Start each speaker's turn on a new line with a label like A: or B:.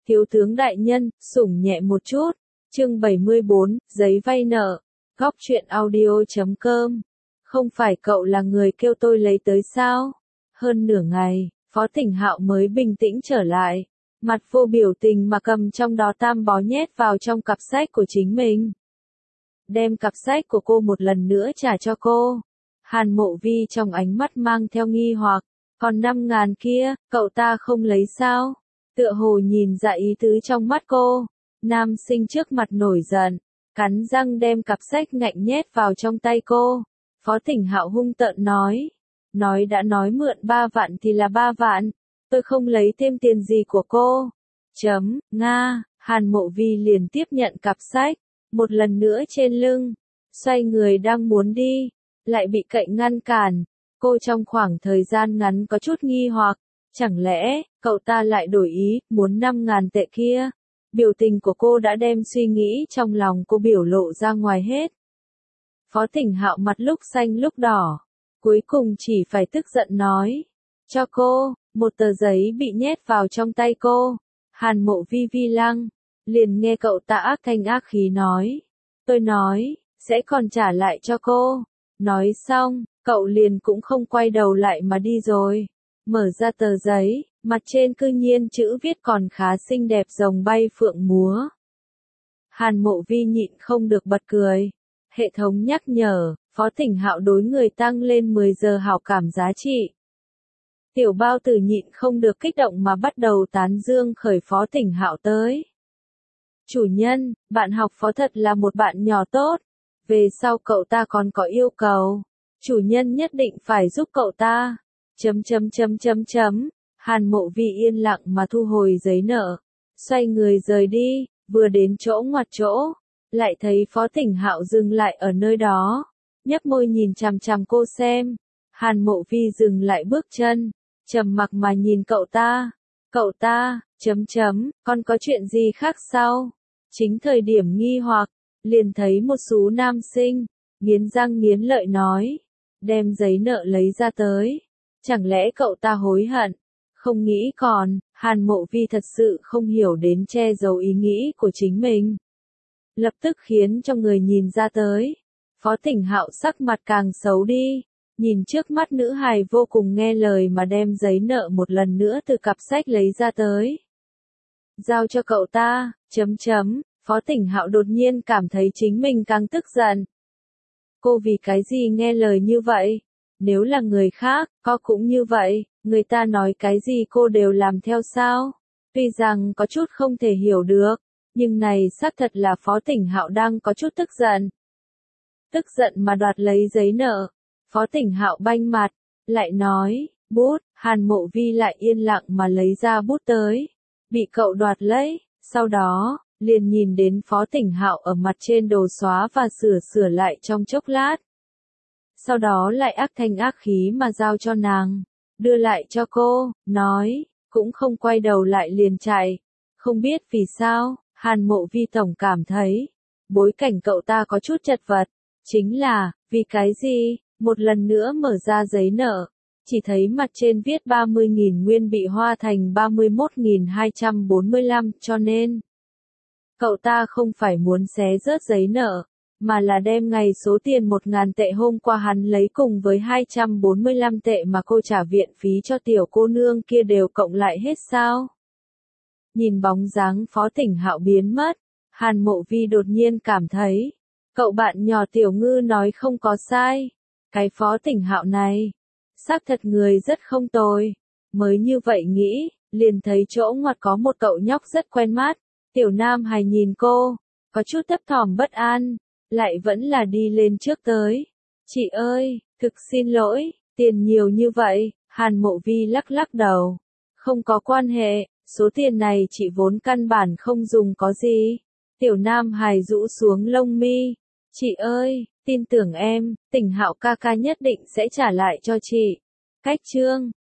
A: Thiếu tướng đại nhân, sủng nhẹ một chút. Chương 74, giấy vay nợ. Góc truyện audio.com. Không phải cậu là người kêu tôi lấy tới sao? Hơn nửa ngày, Phó Thỉnh Hạo mới bình tĩnh trở lại. Mặt vô biểu tình mà cầm trong đó tam bó nhét vào trong cặp sách của chính mình. Đem cặp sách của cô một lần nữa trả cho cô. Hàn Mộ Vi trong ánh mắt mang theo nghi hoặc. Còn 5.000 kia, cậu ta không lấy sao? Tựa hồ nhìn ra ý tứ trong mắt cô. Nam sinh trước mặt nổi giận, cắn răng đem cặp sách ngạnh nhét vào trong tay cô. Phó Thỉnh Hạo hung tợn nói. Nói đã nói mượn 3 vạn thì là 3 vạn. Tôi không lấy thêm tiền gì của cô. Nga, Hàn Mộ Vi liền tiếp nhận cặp sách. Một lần nữa trên lưng. Xoay người đang muốn đi. Lại bị cậy ngăn cản. Cô trong khoảng thời gian ngắn có chút nghi hoặc. Chẳng lẽ, cậu ta lại đổi ý, muốn 5.000 tệ kia? Biểu tình của cô đã đem suy nghĩ trong lòng cô biểu lộ ra ngoài hết. Phó Thỉnh Hạo mặt lúc xanh lúc đỏ. Cuối cùng chỉ phải tức giận nói. Cho cô, một tờ giấy bị nhét vào trong tay cô. Hàn Mộ Vi vi lăng. Liền nghe cậu ta ác thanh ác khí nói. Tôi nói, sẽ còn trả lại cho cô. Nói xong, cậu liền cũng không quay đầu lại mà đi rồi. Mở ra tờ giấy, mặt trên cư nhiên chữ viết còn khá xinh đẹp rồng bay phượng múa. Hàn Mộ Vi nhịn không được bật cười. Hệ thống nhắc nhở, Phó Thỉnh Hạo đối người tăng lên 10 giờ hảo cảm giá trị. Tiểu Bao Tử nhịn không được kích động mà bắt đầu tán dương khởi Phó Thỉnh Hạo tới. Chủ nhân, bạn học Phó thật là một bạn nhỏ tốt. Về sau cậu ta còn có yêu cầu. Chủ nhân nhất định phải giúp cậu ta. Hàn Mộ Vi yên lặng mà thu hồi giấy nợ. Xoay người rời đi, vừa đến chỗ ngoặt chỗ. Lại thấy Phó Thỉnh Hạo dừng lại ở nơi đó. Nhấp môi nhìn chằm chằm cô xem. Hàn Mộ Vi dừng lại bước chân. Trầm mặc mà nhìn cậu ta. Cậu ta, còn có chuyện gì khác sao? Chính thời điểm nghi hoặc, liền thấy một số nam sinh, nghiến răng nghiến lợi nói. Đem giấy nợ lấy ra tới. Chẳng lẽ cậu ta hối hận? Không nghĩ còn, Hàn Mộ Vi thật sự không hiểu đến che giấu ý nghĩ của chính mình. Lập tức khiến cho người nhìn ra tới. Phó Thỉnh Hạo sắc mặt càng xấu đi. Nhìn trước mắt nữ hài vô cùng nghe lời mà đem giấy nợ một lần nữa từ cặp sách lấy ra tới. Giao cho cậu ta, Phó Thỉnh Hạo đột nhiên cảm thấy chính mình càng tức giận. Cô vì cái gì nghe lời như vậy? Nếu là người khác, có cũng như vậy, người ta nói cái gì cô đều làm theo sao? Tuy rằng có chút không thể hiểu được, nhưng này xác thật là Phó Thỉnh Hạo đang có chút tức giận. Tức giận mà đoạt lấy giấy nợ. Phó Thỉnh Hạo banh mặt, lại nói, bút. Hàn Mộ Vi lại yên lặng mà lấy ra bút tới. Bị cậu đoạt lấy, sau đó, liền nhìn đến Phó Thỉnh Hạo ở mặt trên đồ xóa và sửa lại trong chốc lát. Sau đó lại ác thanh ác khí mà giao cho nàng, đưa lại cho cô, nói, cũng không quay đầu lại liền chạy. Không biết vì sao, Hàn Mộ Vi tổng cảm thấy, bối cảnh cậu ta có chút chật vật, chính là, vì cái gì, một lần nữa mở ra giấy nợ, chỉ thấy mặt trên viết 30.000 nguyên bị hoa thành 31.245 cho nên. Cậu ta không phải muốn xé rớt giấy nợ, mà là đem ngày số tiền 1.000 tệ hôm qua hắn lấy cùng với 245 tệ mà cô trả viện phí cho tiểu cô nương kia đều cộng lại hết sao. Nhìn bóng dáng Phó Thỉnh Hạo biến mất, Hàn Mộ Vi đột nhiên cảm thấy, cậu bạn nhỏ Tiểu Ngư nói không có sai. Cái Phó Thỉnh Hạo này, xác thật người rất không tồi. Mới như vậy nghĩ, liền thấy chỗ ngoặt có một cậu nhóc rất quen mắt. Tiểu Nam hài nhìn cô, có chút thấp thỏm bất an, lại vẫn là đi lên trước tới. Chị ơi, thực xin lỗi, tiền nhiều như vậy. Hàn Mộ Vi lắc lắc đầu. Không có quan hệ, số tiền này chị vốn căn bản không dùng có gì. Tiểu Nam hài rũ xuống lông mi. Chị ơi, tin tưởng em, Thỉnh Hạo ca ca nhất định sẽ trả lại cho chị. Cách chương